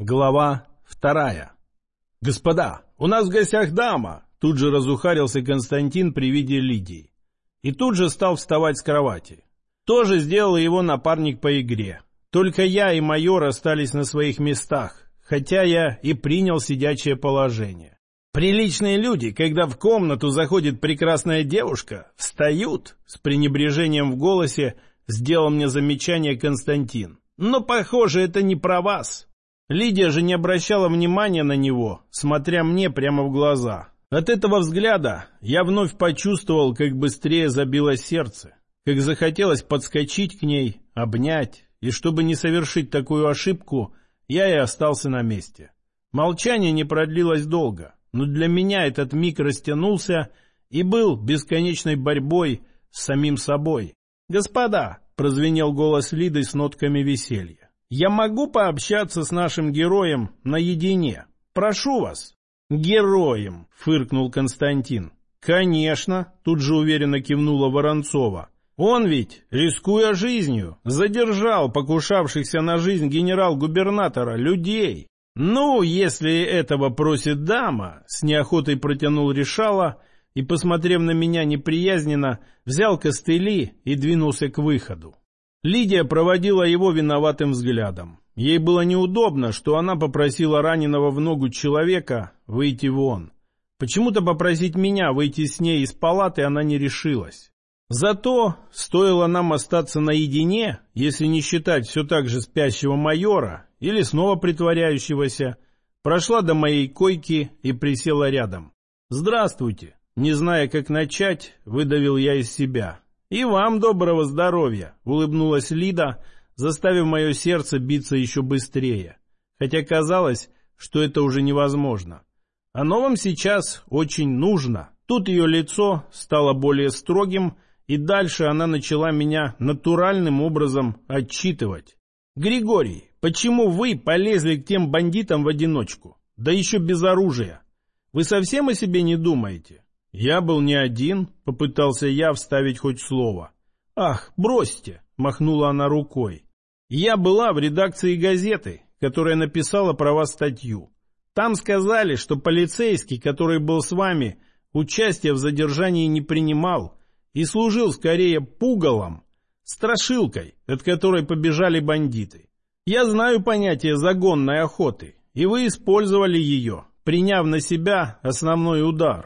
Глава 2. «Господа, у нас в гостях дама!» Тут же разухарился Константин при виде Лидии. И тут же стал вставать с кровати. Тоже сделал его напарник по игре. Только я и майор остались на своих местах, хотя я и принял сидячее положение. «Приличные люди, когда в комнату заходит прекрасная девушка, встают!» С пренебрежением в голосе сделал мне замечание Константин. «Но, похоже, это не про вас». Лидия же не обращала внимания на него, смотря мне прямо в глаза. От этого взгляда я вновь почувствовал, как быстрее забилось сердце, как захотелось подскочить к ней, обнять, и чтобы не совершить такую ошибку, я и остался на месте. Молчание не продлилось долго, но для меня этот миг растянулся и был бесконечной борьбой с самим собой. «Господа!» — прозвенел голос Лиды с нотками веселья. «Я могу пообщаться с нашим героем наедине? Прошу вас». «Героем!» — фыркнул Константин. «Конечно!» — тут же уверенно кивнула Воронцова. «Он ведь, рискуя жизнью, задержал покушавшихся на жизнь генерал-губернатора людей». «Ну, если этого просит дама», — с неохотой протянул Решала и, посмотрев на меня неприязненно, взял костыли и двинулся к выходу. Лидия проводила его виноватым взглядом. Ей было неудобно, что она попросила раненого в ногу человека выйти вон. Почему-то попросить меня выйти с ней из палаты она не решилась. Зато стоило нам остаться наедине, если не считать все так же спящего майора или снова притворяющегося, прошла до моей койки и присела рядом. «Здравствуйте!» Не зная, как начать, выдавил я из себя. «И вам доброго здоровья!» — улыбнулась Лида, заставив мое сердце биться еще быстрее. Хотя казалось, что это уже невозможно. Оно вам сейчас очень нужно. Тут ее лицо стало более строгим, и дальше она начала меня натуральным образом отчитывать. «Григорий, почему вы полезли к тем бандитам в одиночку? Да еще без оружия. Вы совсем о себе не думаете?» «Я был не один», — попытался я вставить хоть слово. «Ах, бросьте», — махнула она рукой. «Я была в редакции газеты, которая написала про вас статью. Там сказали, что полицейский, который был с вами, участие в задержании не принимал и служил скорее пугалом, страшилкой, от которой побежали бандиты. Я знаю понятие загонной охоты, и вы использовали ее, приняв на себя основной удар».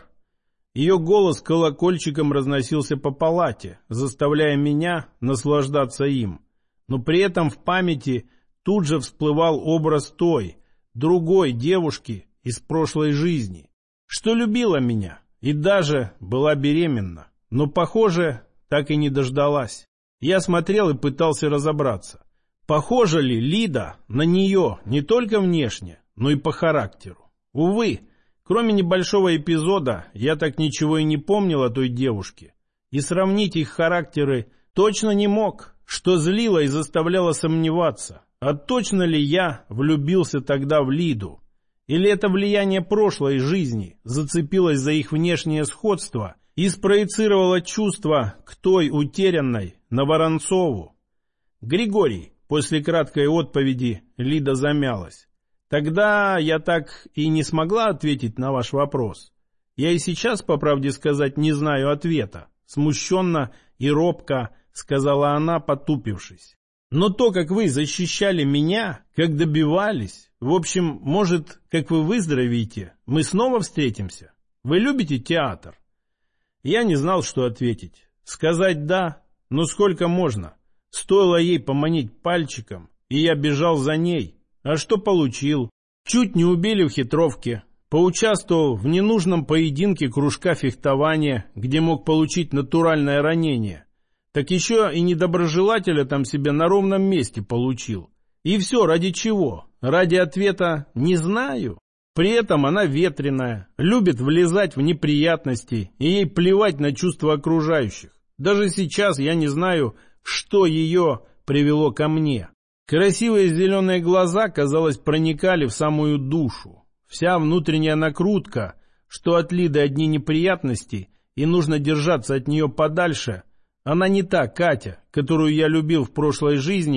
Ее голос колокольчиком разносился по палате, заставляя меня наслаждаться им. Но при этом в памяти тут же всплывал образ той, другой девушки из прошлой жизни, что любила меня и даже была беременна, но, похоже, так и не дождалась. Я смотрел и пытался разобраться, похожа ли Лида на нее не только внешне, но и по характеру. Увы, кроме небольшого эпизода, я так ничего и не помнил о той девушке. И сравнить их характеры точно не мог, что злило и заставляло сомневаться, а точно ли я влюбился тогда в Лиду. Или это влияние прошлой жизни зацепилось за их внешнее сходство и спроецировало чувство к той утерянной на Воронцову. «Григорий», после краткой отповеди Лида замялась. «Тогда я так и не смогла ответить на ваш вопрос. Я и сейчас, по правде сказать, не знаю ответа», — смущенно и робко сказала она, потупившись. «Но то, как вы защищали меня, как добивались, в общем, может, как вы выздоровеете, мы снова встретимся? Вы любите театр?» Я не знал, что ответить. Сказать «да», но сколько можно? Стоило ей поманить пальчиком, и я бежал за ней. А что получил? Чуть не убили в хитровке. Поучаствовал в ненужном поединке кружка фехтования, где мог получить натуральное ранение. Так еще и недоброжелателя там себе на ровном месте получил. И все ради чего? Ради ответа «не знаю». При этом она ветреная, любит влезать в неприятности, и ей плевать на чувства окружающих. Даже сейчас я не знаю, что ее привело ко мне. Красивые зеленые глаза, казалось, проникали в самую душу. Вся внутренняя накрутка, что от Лиды одни неприятности, и нужно держаться от нее подальше. Она не та Катя, которую я любил в прошлой жизни,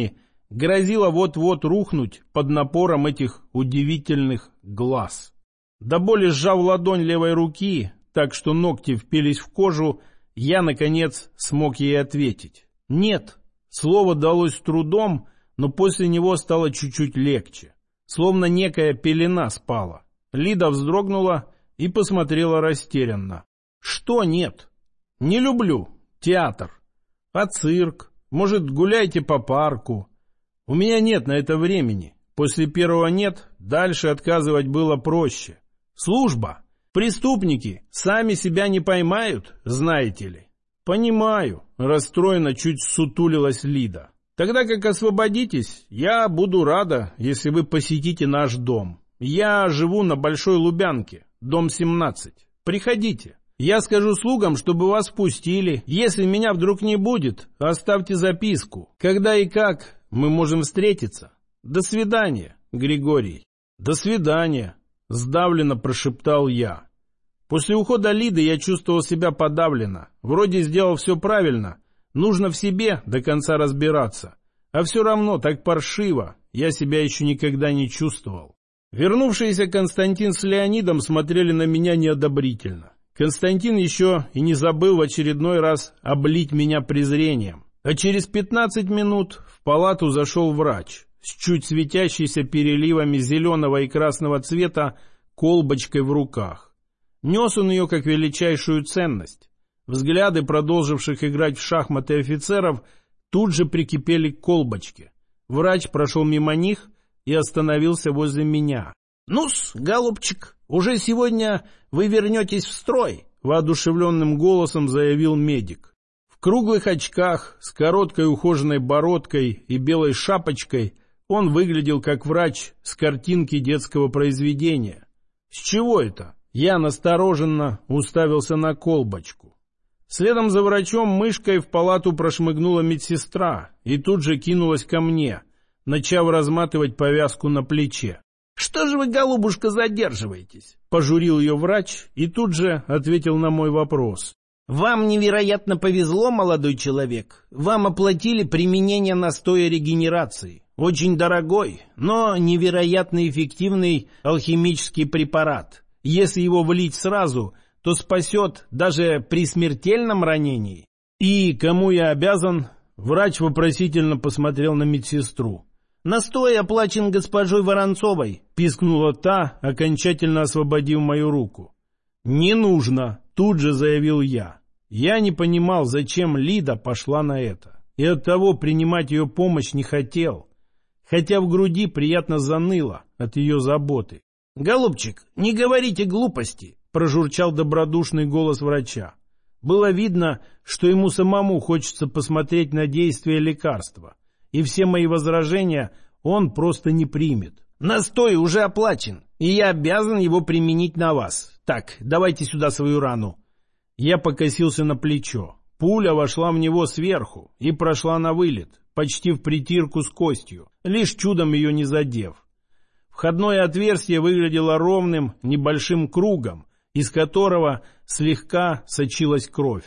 грозила вот-вот рухнуть под напором этих удивительных глаз. До боли сжав ладонь левой руки, так что ногти впились в кожу, я, наконец, смог ей ответить. «Нет». Слово далось с трудом, но после него стало чуть-чуть легче. Словно некая пелена спала. Лида вздрогнула и посмотрела растерянно. «Что нет?» «Не люблю. Театр. А цирк? Может, гуляйте по парку?» «У меня нет на это времени. После первого «нет» дальше отказывать было проще. Служба. Преступники сами себя не поймают, знаете ли». «Понимаю», — расстроенно чуть сутулилась Лида. «Тогда как освободитесь, я буду рада, если вы посетите наш дом. Я живу на Большой Лубянке, дом 17. Приходите. Я скажу слугам, чтобы вас впустили. Если меня вдруг не будет, оставьте записку. Когда и как мы можем встретиться. До свидания, Григорий». «До свидания», — сдавленно прошептал я. После ухода Лиды я чувствовал себя подавленно. Вроде сделал все правильно. Нужно в себе до конца разбираться. А все равно так паршиво я себя еще никогда не чувствовал. Вернувшиеся Константин с Леонидом смотрели на меня неодобрительно. Константин еще и не забыл в очередной раз облить меня презрением. А через 15 минут в палату зашел врач с чуть светящейся переливами зеленого и красного цвета колбочкой в руках. Нес он ее как величайшую ценность. Взгляды продолживших играть в шахматы офицеров тут же прикипели к колбочке. Врач прошел мимо них и остановился возле меня. «Ну-с, голубчик, уже сегодня вы вернетесь в строй», — воодушевленным голосом заявил медик. В круглых очках, с короткой ухоженной бородкой и белой шапочкой он выглядел как врач с картинки детского произведения. «С чего это?» Я настороженно уставился на колбочку. Следом за врачом мышкой в палату прошмыгнула медсестра и тут же кинулась ко мне, начав разматывать повязку на плече. «Что же вы, голубушка, задерживаетесь?» — пожурил ее врач и тут же ответил на мой вопрос. «Вам невероятно повезло, молодой человек. Вам оплатили применение настоя регенерации. Очень дорогой, но невероятно эффективный алхимический препарат. Если его влить сразу, то спасет даже при смертельном ранении». «И кому я обязан?» Врач вопросительно посмотрел на медсестру. «Настой оплачен госпожой Воронцовой», — пискнула та, окончательно освободив мою руку. «Не нужно», — тут же заявил я. Я не понимал, зачем Лида пошла на это, и оттого принимать ее помощь не хотел, хотя в груди приятно заныло от ее заботы. «Голубчик, не говорите глупости», — прожурчал добродушный голос врача. Было видно, что ему самому хочется посмотреть на действие лекарства, и все мои возражения он просто не примет. «Настой уже оплачен, и я обязан его применить на вас. Так, давайте сюда свою рану». Я покосился на плечо. Пуля вошла в него сверху и прошла на вылет, почти в притирку с костью, лишь чудом ее не задев. Входное отверстие выглядело ровным небольшим кругом, из которого слегка сочилась кровь.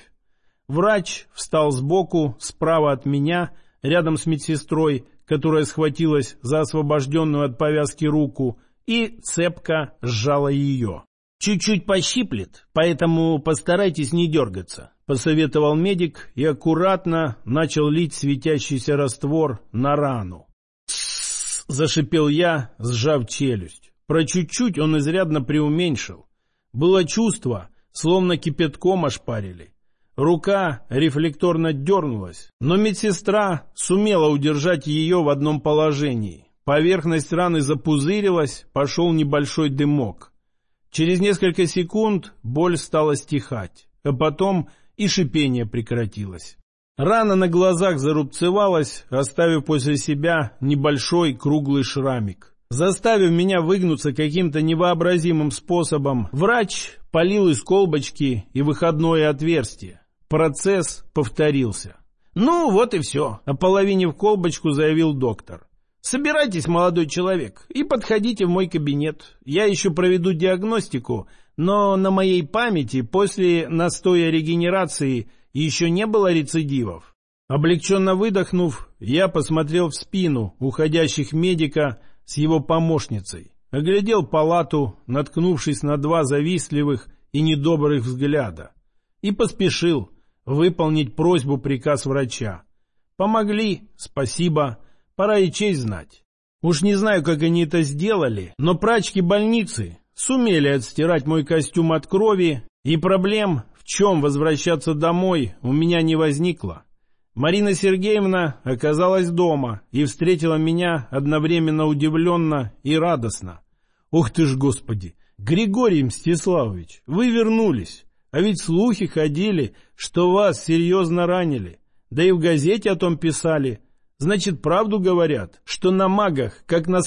Врач встал сбоку, справа от меня, рядом с медсестрой, которая схватилась за освобожденную от повязки руку, и цепко сжала ее. «Чуть-чуть пощиплет, поэтому постарайтесь не дергаться», — посоветовал медик и аккуратно начал лить светящийся раствор на рану. «Тссс!» — зашипел я, сжав челюсть. Про чуть-чуть он изрядно преуменьшил. Было чувство, словно кипятком ошпарили. Рука рефлекторно дернулась, но медсестра сумела удержать ее в одном положении. Поверхность раны запузырилась, пошел небольшой дымок. Через несколько секунд боль стала стихать, а потом и шипение прекратилось. Рана на глазах зарубцевалась, оставив после себя небольшой круглый шрамик. Заставив меня выгнуться каким-то невообразимым способом, врач полил из колбочки и выходное отверстие. Процесс повторился. «Ну, вот и все», — ополовинив колбочку, заявил доктор. «Собирайтесь, молодой человек, и подходите в мой кабинет. Я еще проведу диагностику, но на моей памяти после настоя регенерации еще не было рецидивов». Облегченно выдохнув, я посмотрел в спину уходящих медика с его помощницей, оглядел палату, наткнувшись на два завистливых и недобрых взгляда, и поспешил выполнить просьбу-приказ врача. Помогли, спасибо, пора и честь знать. Уж не знаю, как они это сделали, но прачки больницы сумели отстирать мой костюм от крови, и проблем, в чем возвращаться домой, у меня не возникло. Марина Сергеевна оказалась дома и встретила меня одновременно удивленно и радостно. «Ух ты ж, Господи! Григорий Мстиславович, вы вернулись! А ведь слухи ходили, что вас серьезно ранили. Да и в газете о том писали. Значит, правду говорят, что на магах, как на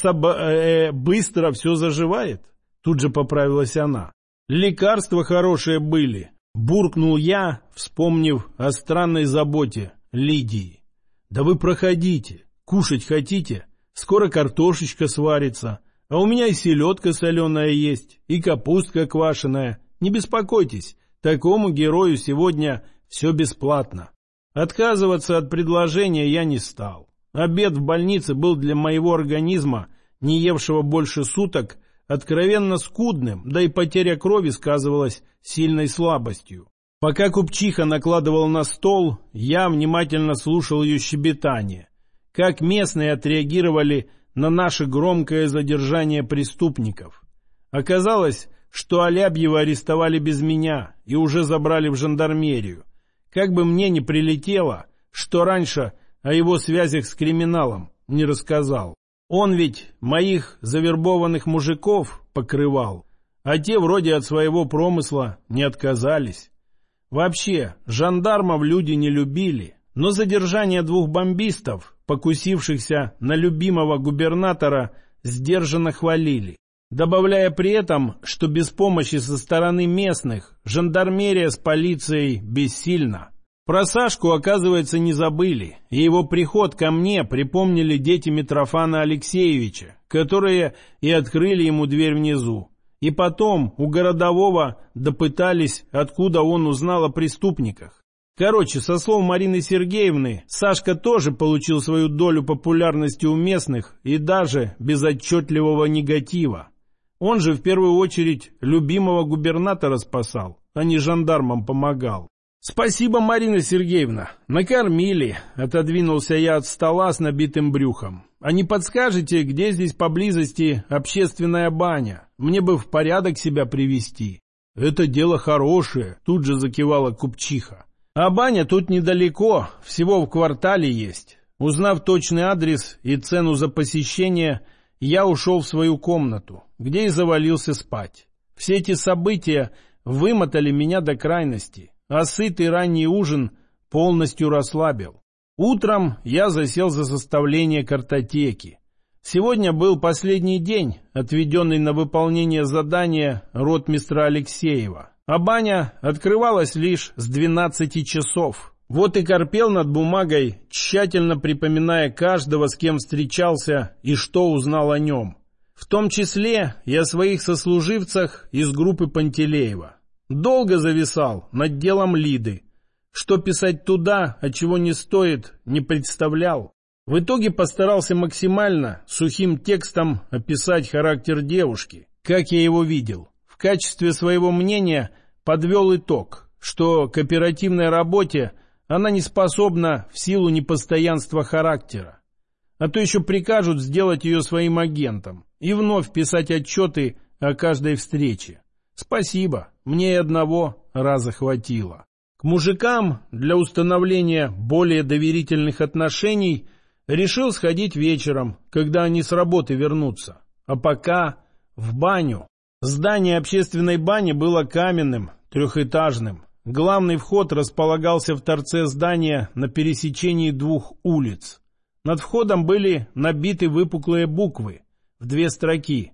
быстро все заживает?» Тут же поправилась она. «Лекарства хорошие были», — буркнул я, вспомнив о странной заботе Лидии. «Да вы проходите, кушать хотите? Скоро картошечка сварится, а у меня и селедка соленая есть, и капустка квашеная. Не беспокойтесь, такому герою сегодня все бесплатно». Отказываться от предложения я не стал. Обед в больнице был для моего организма, не евшего больше суток, откровенно скудным, да и потеря крови сказывалась сильной слабостью. Пока купчиха накладывала на стол, я внимательно слушал ее щебетание. Как местные отреагировали на наше громкое задержание преступников. Оказалось, что Алябьева арестовали без меня и уже забрали в жандармерию. Как бы мне ни прилетело, что раньше о его связях с криминалом не рассказал. Он ведь моих завербованных мужиков покрывал, а те вроде от своего промысла не отказались. Вообще, жандармов люди не любили, но задержание двух бомбистов, покусившихся на любимого губернатора, сдержанно хвалили, добавляя при этом, что без помощи со стороны местных жандармерия с полицией бессильна. Про Сашку, оказывается, не забыли, и его приход ко мне припомнили дети Митрофана Алексеевича, которые и открыли ему дверь внизу. И потом у городового допытались, откуда он узнал о преступниках. Короче, со слов Марины Сергеевны, Сашка тоже получил свою долю популярности у местных и даже без отчетливого негатива. Он же в первую очередь любимого губернатора спасал, а не жандармам помогал. «Спасибо, Марина Сергеевна, накормили», — отодвинулся я от стола с набитым брюхом. «А не подскажете, где здесь поблизости общественная баня? Мне бы в порядок себя привести». «Это дело хорошее», — тут же закивала купчиха. «А баня тут недалеко, всего в квартале есть». Узнав точный адрес и цену за посещение, я ушел в свою комнату, где и завалился спать. Все эти события вымотали меня до крайности, а сытый ранний ужин полностью расслабил. Утром я засел за составление картотеки. Сегодня был последний день, отведенный на выполнение задания ротмистра Алексеева, а баня открывалась лишь с 12 часов. Вот и корпел над бумагой, тщательно припоминая каждого, с кем встречался и что узнал о нем. В том числе и о своих сослуживцах из группы Пантелеева. Долго зависал над делом Лиды. Что писать туда, а чего не стоит, не представлял. В итоге постарался максимально сухим текстом описать характер девушки, как я его видел. В качестве своего мнения подвел итог, что к оперативной работе она не способна в силу непостоянства характера. А то еще прикажут сделать ее своим агентом и вновь писать отчеты о каждой встрече. Спасибо, мне и одного раза хватило. К мужикам для установления более доверительных отношений решил сходить вечером, когда они с работы вернутся. А пока в баню. Здание общественной бани было каменным, трехэтажным. Главный вход располагался в торце здания на пересечении двух улиц. Над входом были набиты выпуклые буквы в 2 строки.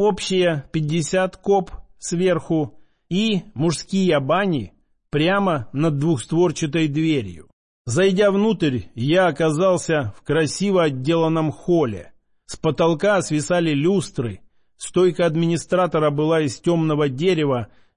Общая 50 коп сверху и мужские бани прямо над двухстворчатой дверью. Зайдя внутрь, я оказался в красиво отделанном холле. С потолка свисали люстры, стойка администратора была из темного дерева,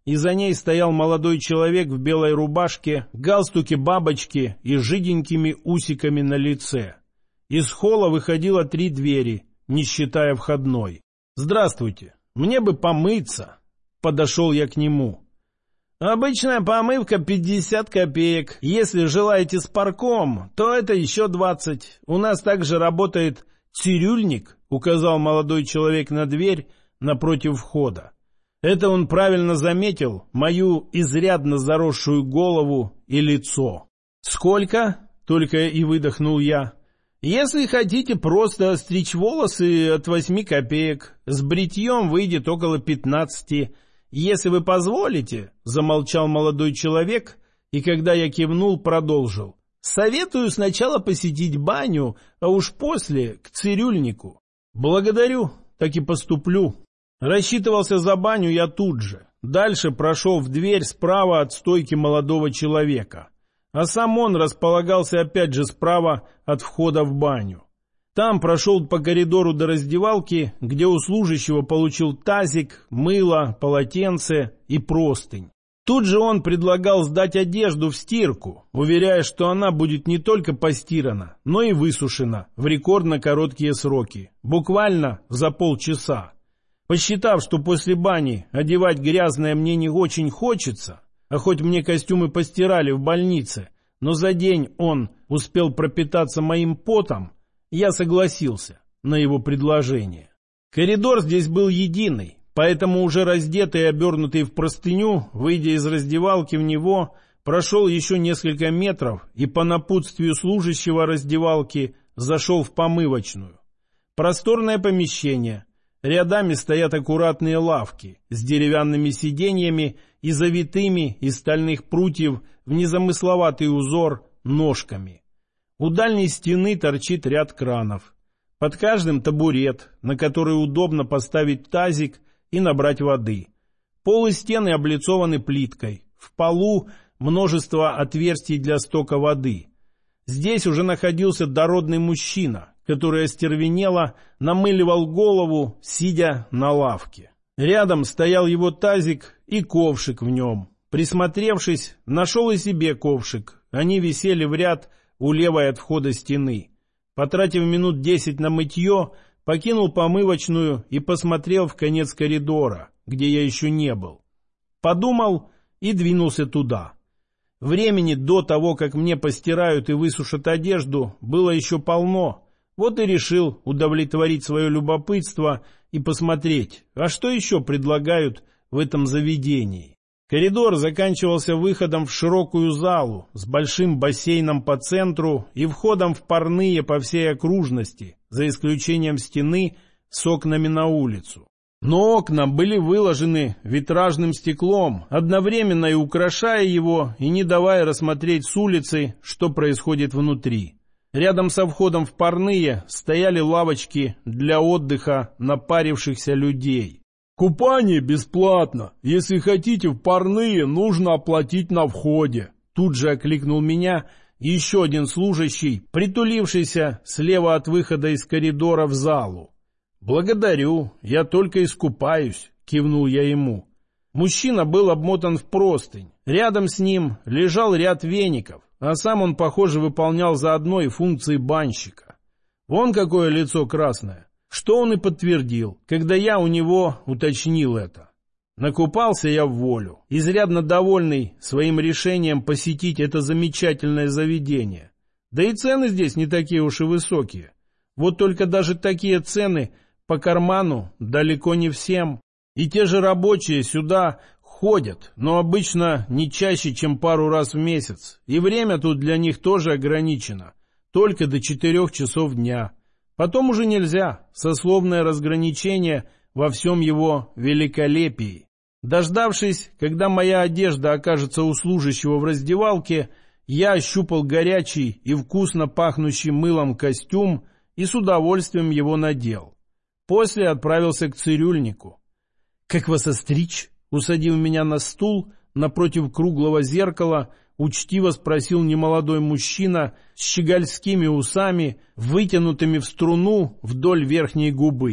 и за ней стоял молодой человек в белой рубашке, галстуке бабочки и жиденькими усиками на лице. Из холла выходило 3 двери, не считая входной. «Здравствуйте, мне бы помыться», — подошел я к нему. «Обычная помывка 50 копеек. Если желаете с парком, то это еще 20. У нас также работает цирюльник», — указал молодой человек на дверь напротив входа. Это он правильно заметил мою изрядно заросшую голову и лицо. «Сколько?» — только и выдохнул я. «Если хотите просто стричь волосы, от 8 копеек. С бритьем выйдет около 15. Если вы позволите», — замолчал молодой человек, и когда я кивнул, продолжил. «Советую сначала посетить баню, а уж после к цирюльнику». «Благодарю, так и поступлю». Рассчитывался за баню я тут же. Дальше прошел в дверь справа от стойки молодого человека. А сам он располагался опять же справа от входа в баню. Там прошел по коридору до раздевалки, где у служащего получил тазик, мыло, полотенце и простынь. Тут же он предлагал сдать одежду в стирку, уверяя, что она будет не только постирана, но и высушена в рекордно короткие сроки, буквально за полчаса. Посчитав, что после бани одевать грязное мне не очень хочется, а хоть мне костюмы постирали в больнице, но за день он успел пропитаться моим потом, я согласился на его предложение. Коридор здесь был единый, поэтому уже раздетый и обернутый в простыню, выйдя из раздевалки в него, прошел еще несколько метров и по напутствию служащего раздевалки зашел в помывочную. Просторное помещение. Рядами стоят аккуратные лавки с деревянными сиденьями и завитыми из стальных прутьев в незамысловатый узор ножками. У дальней стены торчит ряд кранов. Под каждым табурет, на который удобно поставить тазик и набрать воды. Пол и стены облицованы плиткой. В полу множество отверстий для стока воды. Здесь уже находился дородный мужчина, который остервенело намыливал голову, сидя на лавке. Рядом стоял его тазик и ковшик в нем. Присмотревшись, нашел и себе ковшик. Они висели в ряд у левой от входа стены. Потратив минут 10 на мытье, покинул помывочную и посмотрел в конец коридора, где я еще не был. Подумал и двинулся туда. Времени до того, как мне постирают и высушат одежду, было еще полно. Вот и решил удовлетворить свое любопытство и посмотреть, а что еще предлагают в этом заведении. Коридор заканчивался выходом в широкую залу с большим бассейном по центру и входом в парные по всей окружности, за исключением стены с окнами на улицу. Но окна были выложены витражным стеклом, одновременно и украшая его, и не давая рассмотреть с улицы, что происходит внутри. Рядом со входом в парные стояли лавочки для отдыха напарившихся людей. «Купание бесплатно. Если хотите в парные, нужно оплатить на входе». Тут же окликнул меня еще один служащий, притулившийся слева от выхода из коридора в залу. «Благодарю, я только искупаюсь», — кивнул я ему. Мужчина был обмотан в простынь. Рядом с ним лежал ряд веников, а сам он, похоже, выполнял заодно и функции банщика. Вон какое лицо красное, что он и подтвердил, когда я у него уточнил это. Накупался я в волю, изрядно довольный своим решением посетить это замечательное заведение. Да и цены здесь не такие уж и высокие. Вот только даже такие цены по карману далеко не всем. И те же рабочие сюда ходят, но обычно не чаще, чем пару раз в месяц. И время тут для них тоже ограничено, только до 4 часов дня. Потом уже нельзя, сословное разграничение во всем его великолепии. Дождавшись, когда моя одежда окажется у служащего в раздевалке, я ощупал горячий и вкусно пахнущий мылом костюм и с удовольствием его надел. После отправился к цирюльнику. «Как вас остричь?» — усадив меня на стул напротив круглого зеркала, учтиво спросил немолодой мужчина с щегольскими усами, вытянутыми в струну вдоль верхней губы.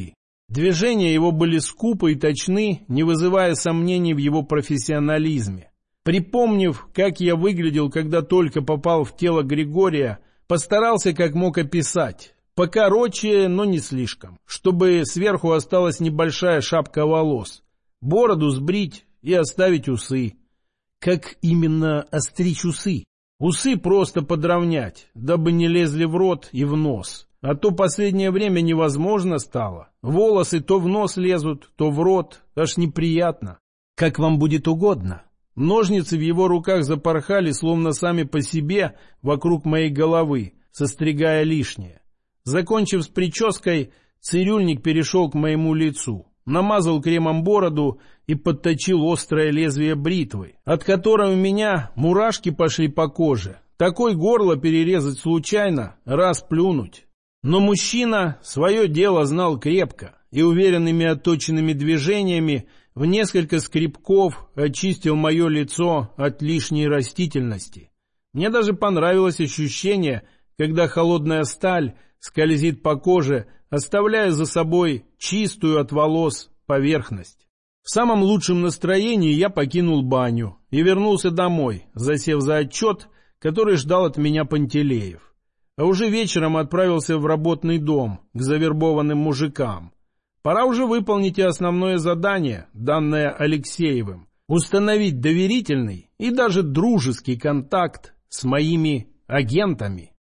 Движения его были скупы и точны, не вызывая сомнений в его профессионализме. Припомнив, как я выглядел, когда только попал в тело Григория, постарался как мог описать. Покороче, но не слишком, чтобы сверху осталась небольшая шапка волос. Бороду сбрить и оставить усы. Как именно остричь усы? Усы просто подровнять, дабы не лезли в рот и в нос. А то последнее время невозможно стало. Волосы то в нос лезут, то в рот. Аж неприятно. Как вам будет угодно. Ножницы в его руках запорхали, словно сами по себе, вокруг моей головы, состригая лишнее. Закончив с прической, цирюльник перешел к моему лицу. Намазал кремом бороду и подточил острое лезвие бритвы, от которой у меня мурашки пошли по коже. Такое горло перерезать случайно, раз плюнуть. Но мужчина свое дело знал крепко и уверенными отточенными движениями в несколько скребков очистил мое лицо от лишней растительности. Мне даже понравилось ощущение, когда холодная сталь скользит по коже, оставляя за собой чистую от волос поверхность. В самом лучшем настроении я покинул баню и вернулся домой, засев за отчет, который ждал от меня Пантелеев. А уже вечером отправился в работный дом к завербованным мужикам. Пора уже выполнить и основное задание, данное Алексеевым, установить доверительный и даже дружеский контакт с моими агентами.